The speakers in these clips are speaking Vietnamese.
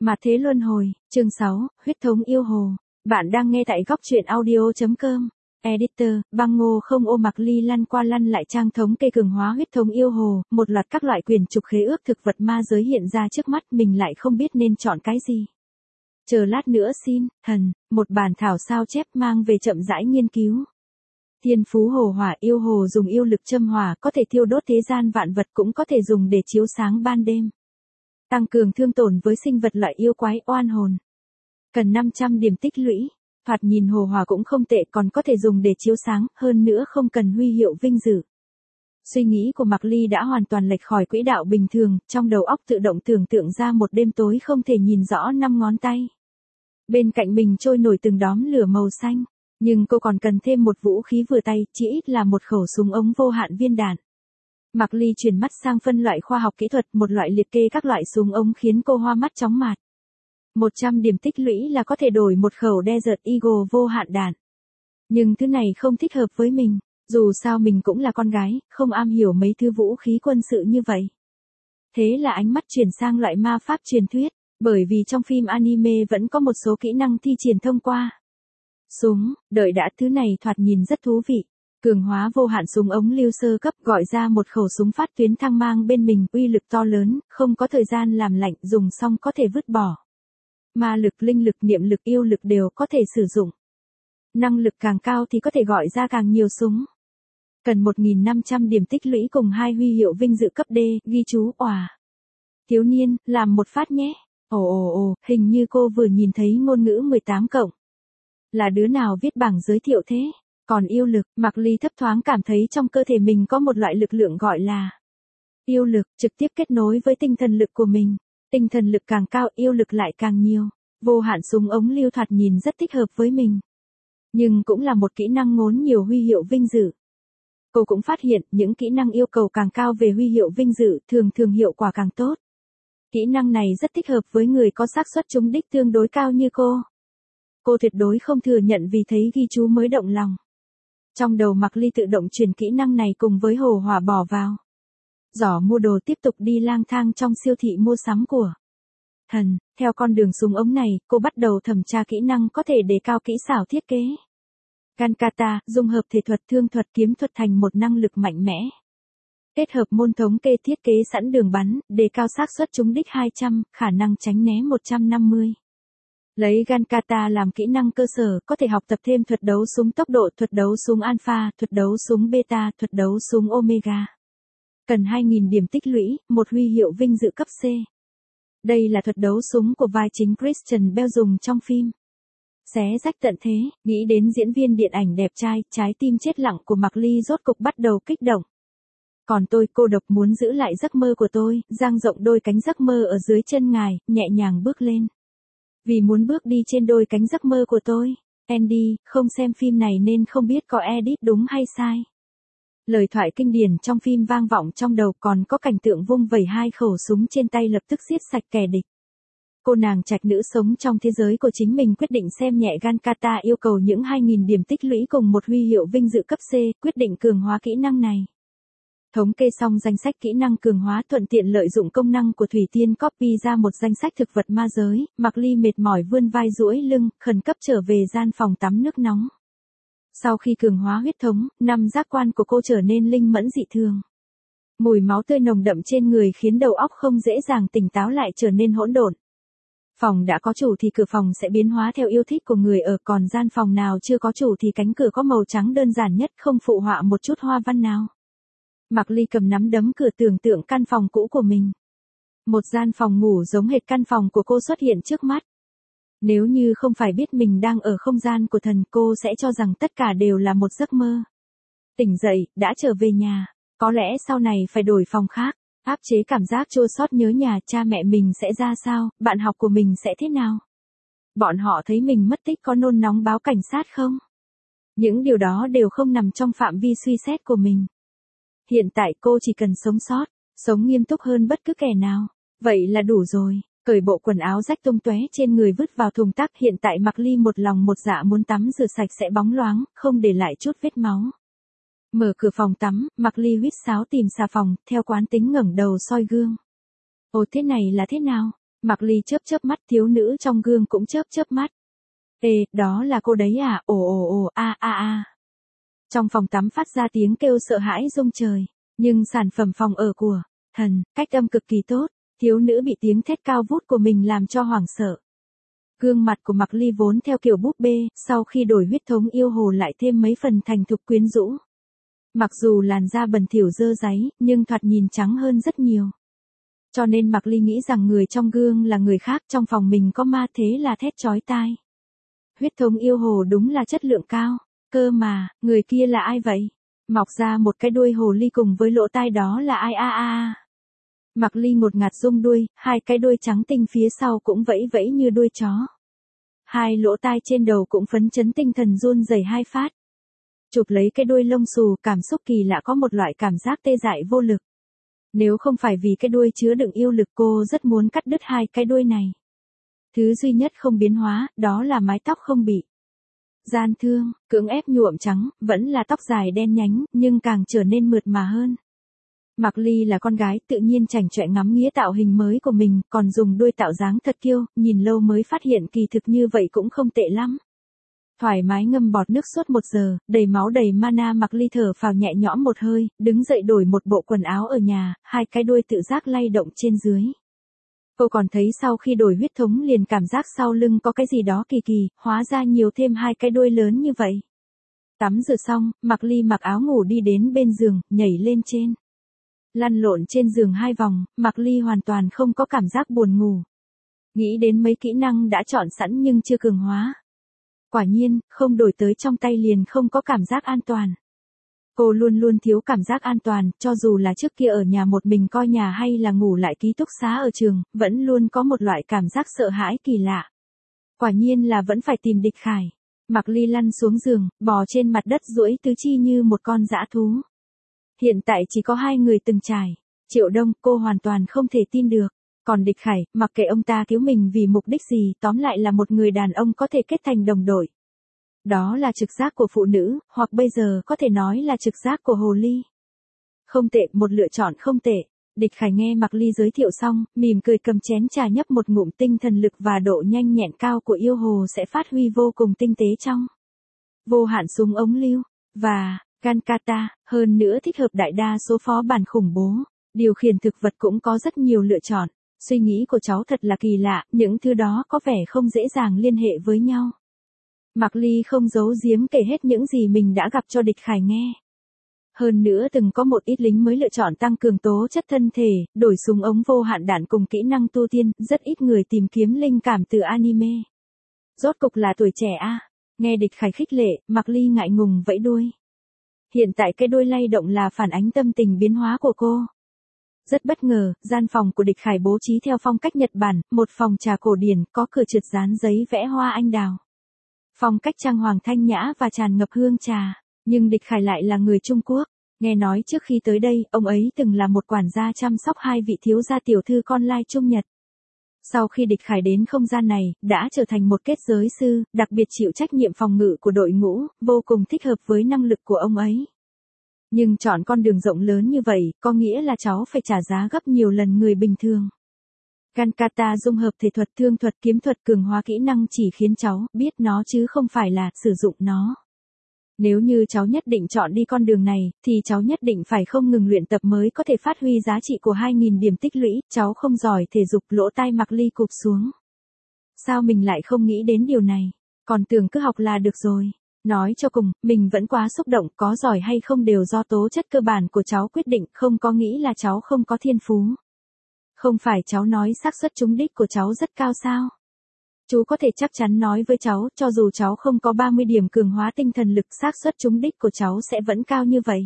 Mà thế luân hồi, chương 6, huyết thống yêu hồ. Bạn đang nghe tại góc truyện audio.com. Editor, băng Ngô không ô Mạc Ly lăn qua lăn lại trang thống kê cường hóa huyết thống yêu hồ, một loạt các loại quyền trục khế ước thực vật ma giới hiện ra trước mắt, mình lại không biết nên chọn cái gì. Chờ lát nữa xin, thần, một bản thảo sao chép mang về chậm rãi nghiên cứu. Thiên phú hồ hỏa, yêu hồ dùng yêu lực châm hỏa, có thể thiêu đốt thế gian vạn vật, cũng có thể dùng để chiếu sáng ban đêm. Tăng cường thương tổn với sinh vật loại yêu quái oan hồn. Cần 500 điểm tích lũy. Thoạt nhìn hồ hỏa cũng không tệ, còn có thể dùng để chiếu sáng, hơn nữa không cần huy hiệu vinh dự. Suy nghĩ của Mạc Ly đã hoàn toàn lệch khỏi quỹ đạo bình thường, trong đầu óc tự động tưởng tượng ra một đêm tối không thể nhìn rõ 5 ngón tay. Bên cạnh mình trôi nổi từng đóm lửa màu xanh, nhưng cô còn cần thêm một vũ khí vừa tay, chỉ ít là một khẩu súng ống vô hạn viên đạn. Mạc Ly chuyển mắt sang phân loại khoa học kỹ thuật, một loại liệt kê các loại súng ống khiến cô hoa mắt chóng mặt. 100 điểm tích lũy là có thể đổi một khẩu Desert Eagle vô hạn đạn. Nhưng thứ này không thích hợp với mình, dù sao mình cũng là con gái, không am hiểu mấy thứ vũ khí quân sự như vậy. Thế là ánh mắt chuyển sang loại ma pháp truyền thuyết, bởi vì trong phim anime vẫn có một số kỹ năng thi triển thông qua. Súng, đợi đã, thứ này thoạt nhìn rất thú vị. Cường hóa vô hạn súng ống lưu sơ cấp, gọi ra một khẩu súng phát tuyến thăng mang bên mình, uy lực to lớn, không có thời gian làm lạnh, dùng xong có thể vứt bỏ. Ma lực, linh lực, niệm lực, yêu lực đều có thể sử dụng. Năng lực càng cao thì có thể gọi ra càng nhiều súng. Cần 1.500 điểm tích lũy cùng 2 huy hiệu vinh dự cấp D, ghi chú, òa. Thiếu niên, làm một phát nhé. Ồ, hình như cô vừa nhìn thấy ngôn ngữ 18 cộng. Là đứa nào viết bảng giới thiệu thế? Còn yêu lực, Mạc Ly thấp thoáng cảm thấy trong cơ thể mình có một loại lực lượng gọi là yêu lực, trực tiếp kết nối với tinh thần lực của mình. Tinh thần lực càng cao, yêu lực lại càng nhiều. Vô hạn súng ống lưu thoạt nhìn rất thích hợp với mình. Nhưng cũng là một kỹ năng ngốn nhiều huy hiệu vinh dự. Cô cũng phát hiện, những kỹ năng yêu cầu càng cao về huy hiệu vinh dự, thường hiệu quả càng tốt. Kỹ năng này rất thích hợp với người có xác suất trúng đích tương đối cao như cô. Cô tuyệt đối không thừa nhận vì thấy ghi chú mới động lòng. Trong đầu Mạc Ly tự động truyền kỹ năng này cùng với hồ hỏa bỏ vào giỏ mua đồ, tiếp tục đi lang thang trong siêu thị mua sắm của thần. Theo con đường súng ống này, cô bắt đầu thẩm tra kỹ năng có thể đề cao kỹ xảo thiết kế. Gankata, dung hợp thể thuật, thương thuật, kiếm thuật thành một năng lực mạnh mẽ. Kết hợp môn thống kê, thiết kế sẵn đường bắn, đề cao xác suất trúng đích 200, khả năng tránh né 150. Lấy Gankata làm kỹ năng cơ sở, có thể học tập thêm thuật đấu súng tốc độ, thuật đấu súng alpha, thuật đấu súng beta, thuật đấu súng omega. Cần 2.000 điểm tích lũy, một huy hiệu vinh dự cấp C. Đây là thuật đấu súng của vai chính Christian Bale dùng trong phim Xé rách tận thế. Nghĩ đến diễn viên điện ảnh đẹp trai, trái tim chết lặng của Mạc Ly rốt cục bắt đầu kích động. Còn tôi cô độc muốn giữ lại giấc mơ của tôi, dang rộng đôi cánh giấc mơ ở dưới chân ngài, nhẹ nhàng bước lên. Vì muốn bước đi trên đôi cánh giấc mơ của tôi. Andy, không xem phim này nên không biết có edit đúng hay sai. Lời thoại kinh điển trong phim vang vọng trong đầu, còn có cảnh tượng vung vẩy 2 khẩu súng trên tay lập tức giết sạch kẻ địch. Cô nàng trạch nữ sống trong thế giới của chính mình quyết định xem nhẹ Gankata, yêu cầu những 2.000 điểm tích lũy cùng một huy hiệu vinh dự cấp C, quyết định cường hóa kỹ năng này. Thống kê xong danh sách kỹ năng cường hóa, thuận tiện lợi dụng công năng của Thủy Tiên copy ra một danh sách thực vật ma giới. Mạc Ly mệt mỏi vươn vai duỗi lưng, khẩn cấp trở về gian phòng tắm nước nóng. Sau khi cường hóa huyết thống, 5 giác quan của cô trở nên linh mẫn dị thường. Mùi máu tươi nồng đậm trên người khiến đầu óc không dễ dàng tỉnh táo lại trở nên hỗn độn. Phòng đã có chủ thì cửa phòng sẽ biến hóa theo yêu thích của người ở, còn gian phòng nào chưa có chủ thì cánh cửa có màu trắng đơn giản nhất, không phụ họa một chút hoa văn nào. Mạc Ly cầm nắm đấm cửa tưởng tượng căn phòng cũ của mình. Một gian phòng ngủ giống hệt căn phòng của cô xuất hiện trước mắt. Nếu như không phải biết mình đang ở không gian của thần, cô sẽ cho rằng tất cả đều là một giấc mơ. Tỉnh dậy, đã trở về nhà. Có lẽ sau này phải đổi phòng khác. Áp chế cảm giác chua xót nhớ nhà, cha mẹ mình sẽ ra sao, bạn học của mình sẽ thế nào. Bọn họ thấy mình mất tích có nôn nóng báo cảnh sát không? Những điều đó đều không nằm trong phạm vi suy xét của mình. Hiện tại cô chỉ cần sống sót, sống nghiêm túc hơn bất cứ kẻ nào. Vậy là đủ rồi. Cởi bộ quần áo rách tung tóe trên người vứt vào thùng rác. Hiện tại Mạc Ly một lòng một dạ muốn tắm rửa sạch sẽ bóng loáng, không để lại chút vết máu. Mở cửa phòng tắm, Mạc Ly huýt sáo tìm xà phòng, theo quán tính ngẩng đầu soi gương. Ồ, thế này là thế nào? Mạc Ly chớp chớp mắt, thiếu nữ trong gương cũng chớp chớp mắt. Ê, đó là cô đấy à, ồ ồ ồ, a a a. Trong phòng tắm phát ra tiếng kêu sợ hãi rung trời, nhưng sản phẩm phòng ở của thần, cách âm cực kỳ tốt, thiếu nữ bị tiếng thét cao vút của mình làm cho hoảng sợ. Gương mặt của Mạc Ly vốn theo kiểu búp bê, sau khi đổi huyết thống yêu hồ lại thêm mấy phần thành thục quyến rũ. Mặc dù làn da bẩn thỉu dơ dáy, nhưng thoạt nhìn trắng hơn rất nhiều. Cho nên Mạc Ly nghĩ rằng người trong gương là người khác, trong phòng mình có ma, thế là thét chói tai. Huyết thống yêu hồ đúng là chất lượng cao, cơ mà, người kia là ai vậy? Mọc ra một cái đuôi hồ ly cùng với lỗ tai đó là ai a a. Mạc Ly ngột ngạt rung đuôi, hai cái đuôi trắng tinh phía sau cũng vẫy vẫy như đuôi chó. Hai lỗ tai trên đầu cũng phấn chấn tinh thần run rẩy hai phát. Chụp lấy cái đuôi lông xù, cảm xúc kỳ lạ, có một loại cảm giác tê dại vô lực. Nếu không phải vì cái đuôi chứa đựng yêu lực, cô rất muốn cắt đứt hai cái đuôi này. Thứ duy nhất không biến hóa, đó là mái tóc không bị gian thương, cưỡng ép nhuộm trắng, vẫn là tóc dài đen nhánh, nhưng càng trở nên mượt mà hơn. Mạc Ly là con gái, tự nhiên chảnh chọe ngắm nghía tạo hình mới của mình, còn dùng đuôi tạo dáng thật kiêu, nhìn lâu mới phát hiện kỳ thực như vậy cũng không tệ lắm. Thoải mái ngâm bọt nước suốt 1 giờ, đầy máu đầy mana, Mạc Ly thở phào nhẹ nhõm một hơi, đứng dậy đổi một bộ quần áo ở nhà, hai cái đuôi tự giác lay động trên dưới. Cô còn thấy sau khi đổi huyết thống liền cảm giác sau lưng có cái gì đó kỳ kỳ, hóa ra nhiều thêm hai cái đuôi lớn như vậy. Tắm rửa xong, Mạc Ly mặc áo ngủ đi đến bên giường, nhảy lên trên. Lăn lộn trên giường 2 vòng, Mạc Ly hoàn toàn không có cảm giác buồn ngủ. Nghĩ đến mấy kỹ năng đã chọn sẵn nhưng chưa cường hóa. Quả nhiên, không đổi tới trong tay liền không có cảm giác an toàn. Cô luôn luôn thiếu cảm giác an toàn, cho dù là trước kia ở nhà một mình coi nhà hay là ngủ lại ký túc xá ở trường, vẫn luôn có một loại cảm giác sợ hãi kỳ lạ. Quả nhiên là vẫn phải tìm Địch Khải. Mạc Ly lăn xuống giường, bò trên mặt đất duỗi tứ chi như một con dã thú. Hiện tại chỉ có 2 người từng trải. Triệu Đông, cô hoàn toàn không thể tin được. Còn Địch Khải, mặc kệ ông ta cứu mình vì mục đích gì, tóm lại là một người đàn ông có thể kết thành đồng đội. Đó là trực giác của phụ nữ, hoặc bây giờ có thể nói là trực giác của hồ ly. Không tệ, một lựa chọn không tệ. Địch Khải nghe Mạc Ly giới thiệu xong, mỉm cười cầm chén trà nhấp một ngụm, tinh thần lực và độ nhanh nhẹn cao của yêu hồ sẽ phát huy vô cùng tinh tế trong vô hạn súng ống lưu, và Gankata, hơn nữa thích hợp đại đa số phó bản khủng bố. Điều khiển thực vật cũng có rất nhiều lựa chọn. Suy nghĩ của cháu thật là kỳ lạ, những thứ đó có vẻ không dễ dàng liên hệ với nhau. Mạc Ly không giấu giếm kể hết những gì mình đã gặp cho Địch Khải nghe. Hơn nữa từng có một ít lính mới lựa chọn tăng cường tố chất thân thể, đổi súng ống vô hạn đạn cùng kỹ năng tu tiên, rất ít người tìm kiếm linh cảm từ anime. Rốt cục là tuổi trẻ a. Nghe Địch Khải khích lệ, Mạc Ly ngại ngùng vẫy đuôi. Hiện tại cái đuôi lay động là phản ánh tâm tình biến hóa của cô. Rất bất ngờ, gian phòng của Địch Khải bố trí theo phong cách Nhật Bản, một phòng trà cổ điển, có cửa trượt dán giấy vẽ hoa anh đào. Phong cách trang hoàng thanh nhã và tràn ngập hương trà, nhưng Địch Khải lại là người Trung Quốc. Nghe nói trước khi tới đây, ông ấy từng là một quản gia chăm sóc 2 vị thiếu gia tiểu thư con lai Trung Nhật. Sau khi Địch Khải đến không gian này, đã trở thành một kết giới sư, đặc biệt chịu trách nhiệm phòng ngự của đội ngũ, vô cùng thích hợp với năng lực của ông ấy. Nhưng chọn con đường rộng lớn như vậy, có nghĩa là cháu phải trả giá gấp nhiều lần người bình thường. Gankata dung hợp thể thuật, thương thuật, kiếm thuật, cường hóa kỹ năng chỉ khiến cháu biết nó chứ không phải là sử dụng nó. Nếu như cháu nhất định chọn đi con đường này, thì cháu nhất định phải không ngừng luyện tập mới có thể phát huy giá trị của 2.000 điểm tích lũy, cháu không giỏi thể dục, lỗ tai Mạc Ly cụp xuống. Sao mình lại không nghĩ đến điều này, còn tưởng cứ học là được rồi. Nói cho cùng, mình vẫn quá xúc động, có giỏi hay không đều do tố chất cơ bản của cháu quyết định, không có nghĩ là cháu không có thiên phú. Không phải cháu nói xác suất trúng đích của cháu rất cao sao? Chú có thể chắc chắn nói với cháu, cho dù cháu không có 30 điểm cường hóa tinh thần lực, xác suất trúng đích của cháu sẽ vẫn cao như vậy.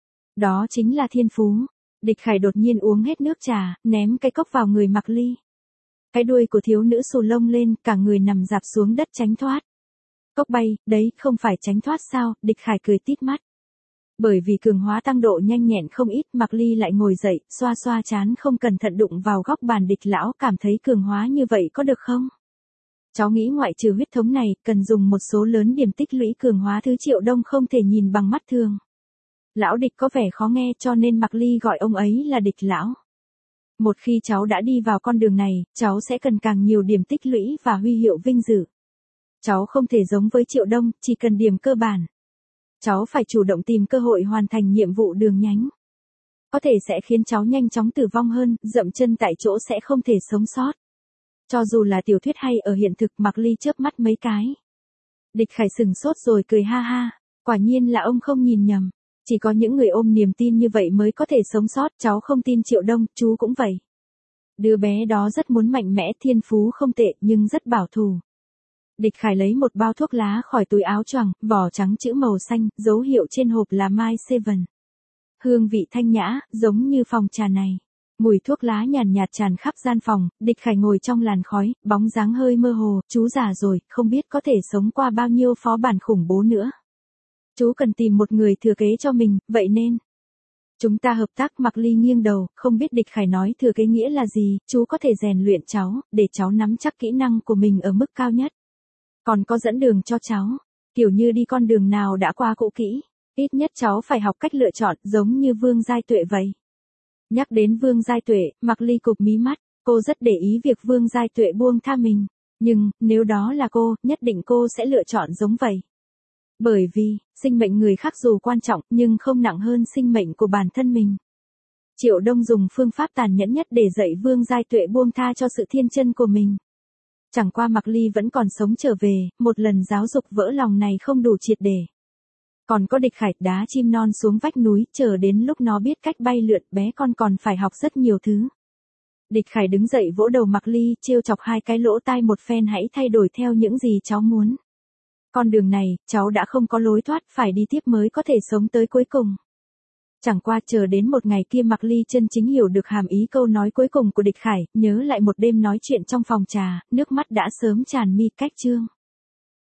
Đó chính là thiên phú. Địch Khải đột nhiên uống hết nước trà, ném cái cốc vào người Mạc Ly. Cái đuôi của thiếu nữ xù lông lên, cả người nằm dạp xuống đất tránh thoát. Cốc bay, đấy, không phải tránh thoát sao? Địch Khải cười tít mắt. Bởi vì cường hóa tăng độ nhanh nhẹn không ít, Mạc Ly lại ngồi dậy, xoa xoa trán, không cẩn thận đụng vào góc bàn. Địch lão cảm thấy cường hóa như vậy có được không? Cháu nghĩ ngoại trừ huyết thống này, cần dùng một số lớn điểm tích lũy cường hóa thứ Triệu Đông không thể nhìn bằng mắt thường. Lão Địch có vẻ khó nghe cho nên Mạc Ly gọi ông ấy là Địch lão. Một khi cháu đã đi vào con đường này, cháu sẽ cần càng nhiều điểm tích lũy và huy hiệu vinh dự. Cháu không thể giống với Triệu Đông, chỉ cần điểm cơ bản. Cháu phải chủ động tìm cơ hội hoàn thành nhiệm vụ đường nhánh. Có thể sẽ khiến cháu nhanh chóng tử vong hơn, dậm chân tại chỗ sẽ không thể sống sót. Cho dù là tiểu thuyết hay ở hiện thực, Mạc Ly chớp mắt mấy cái. Địch Khải sừng sốt rồi cười ha ha. Quả nhiên là ông không nhìn nhầm. Chỉ có những người ôm niềm tin như vậy mới có thể sống sót, cháu không tin Triệu Đông, chú cũng vậy. Đứa bé đó rất muốn mạnh mẽ, thiên phú không tệ, nhưng rất bảo thủ. Địch Khải lấy một bao thuốc lá khỏi túi áo choàng, vỏ trắng chữ màu xanh, dấu hiệu trên hộp là My Seven. Hương vị thanh nhã, giống như phòng trà này. Mùi thuốc lá nhàn nhạt tràn khắp gian phòng, Địch Khải ngồi trong làn khói, bóng dáng hơi mơ hồ, chú già rồi, không biết có thể sống qua bao nhiêu phó bản khủng bố nữa. Chú cần tìm một người thừa kế cho mình, vậy nên. Chúng ta hợp tác. Mạc Ly nghiêng đầu, không biết Địch Khải nói thừa kế nghĩa là gì, chú có thể rèn luyện cháu, để cháu nắm chắc kỹ năng của mình ở mức cao nhất. Còn có dẫn đường cho cháu, kiểu như đi con đường nào đã qua cũ kỹ, ít nhất cháu phải học cách lựa chọn, giống như Vương Giai Tuệ vậy. Nhắc đến Vương Giai Tuệ, Mạc Ly cụp mí mắt, cô rất để ý việc Vương Giai Tuệ buông tha mình, nhưng, nếu đó là cô, nhất định cô sẽ lựa chọn giống vậy. Bởi vì, sinh mệnh người khác dù quan trọng, nhưng không nặng hơn sinh mệnh của bản thân mình. Triệu Đông dùng phương pháp tàn nhẫn nhất để dạy Vương Giai Tuệ buông tha cho sự thiên chân của mình. Chẳng qua Mạc Ly vẫn còn sống trở về, một lần giáo dục vỡ lòng này không đủ triệt để. Còn có Địch Khải, đá chim non xuống vách núi, chờ đến lúc nó biết cách bay lượn, bé con còn phải học rất nhiều thứ. Địch Khải đứng dậy vỗ đầu Mạc Ly, trêu chọc hai cái lỗ tai một phen, hãy thay đổi theo những gì cháu muốn. Con đường này, cháu đã không có lối thoát, phải đi tiếp mới có thể sống tới cuối cùng. Chẳng qua chờ đến một ngày kia Mạc Ly chân chính hiểu được hàm ý câu nói cuối cùng của Địch Khải, nhớ lại một đêm nói chuyện trong phòng trà, nước mắt đã sớm tràn mi. Cách chương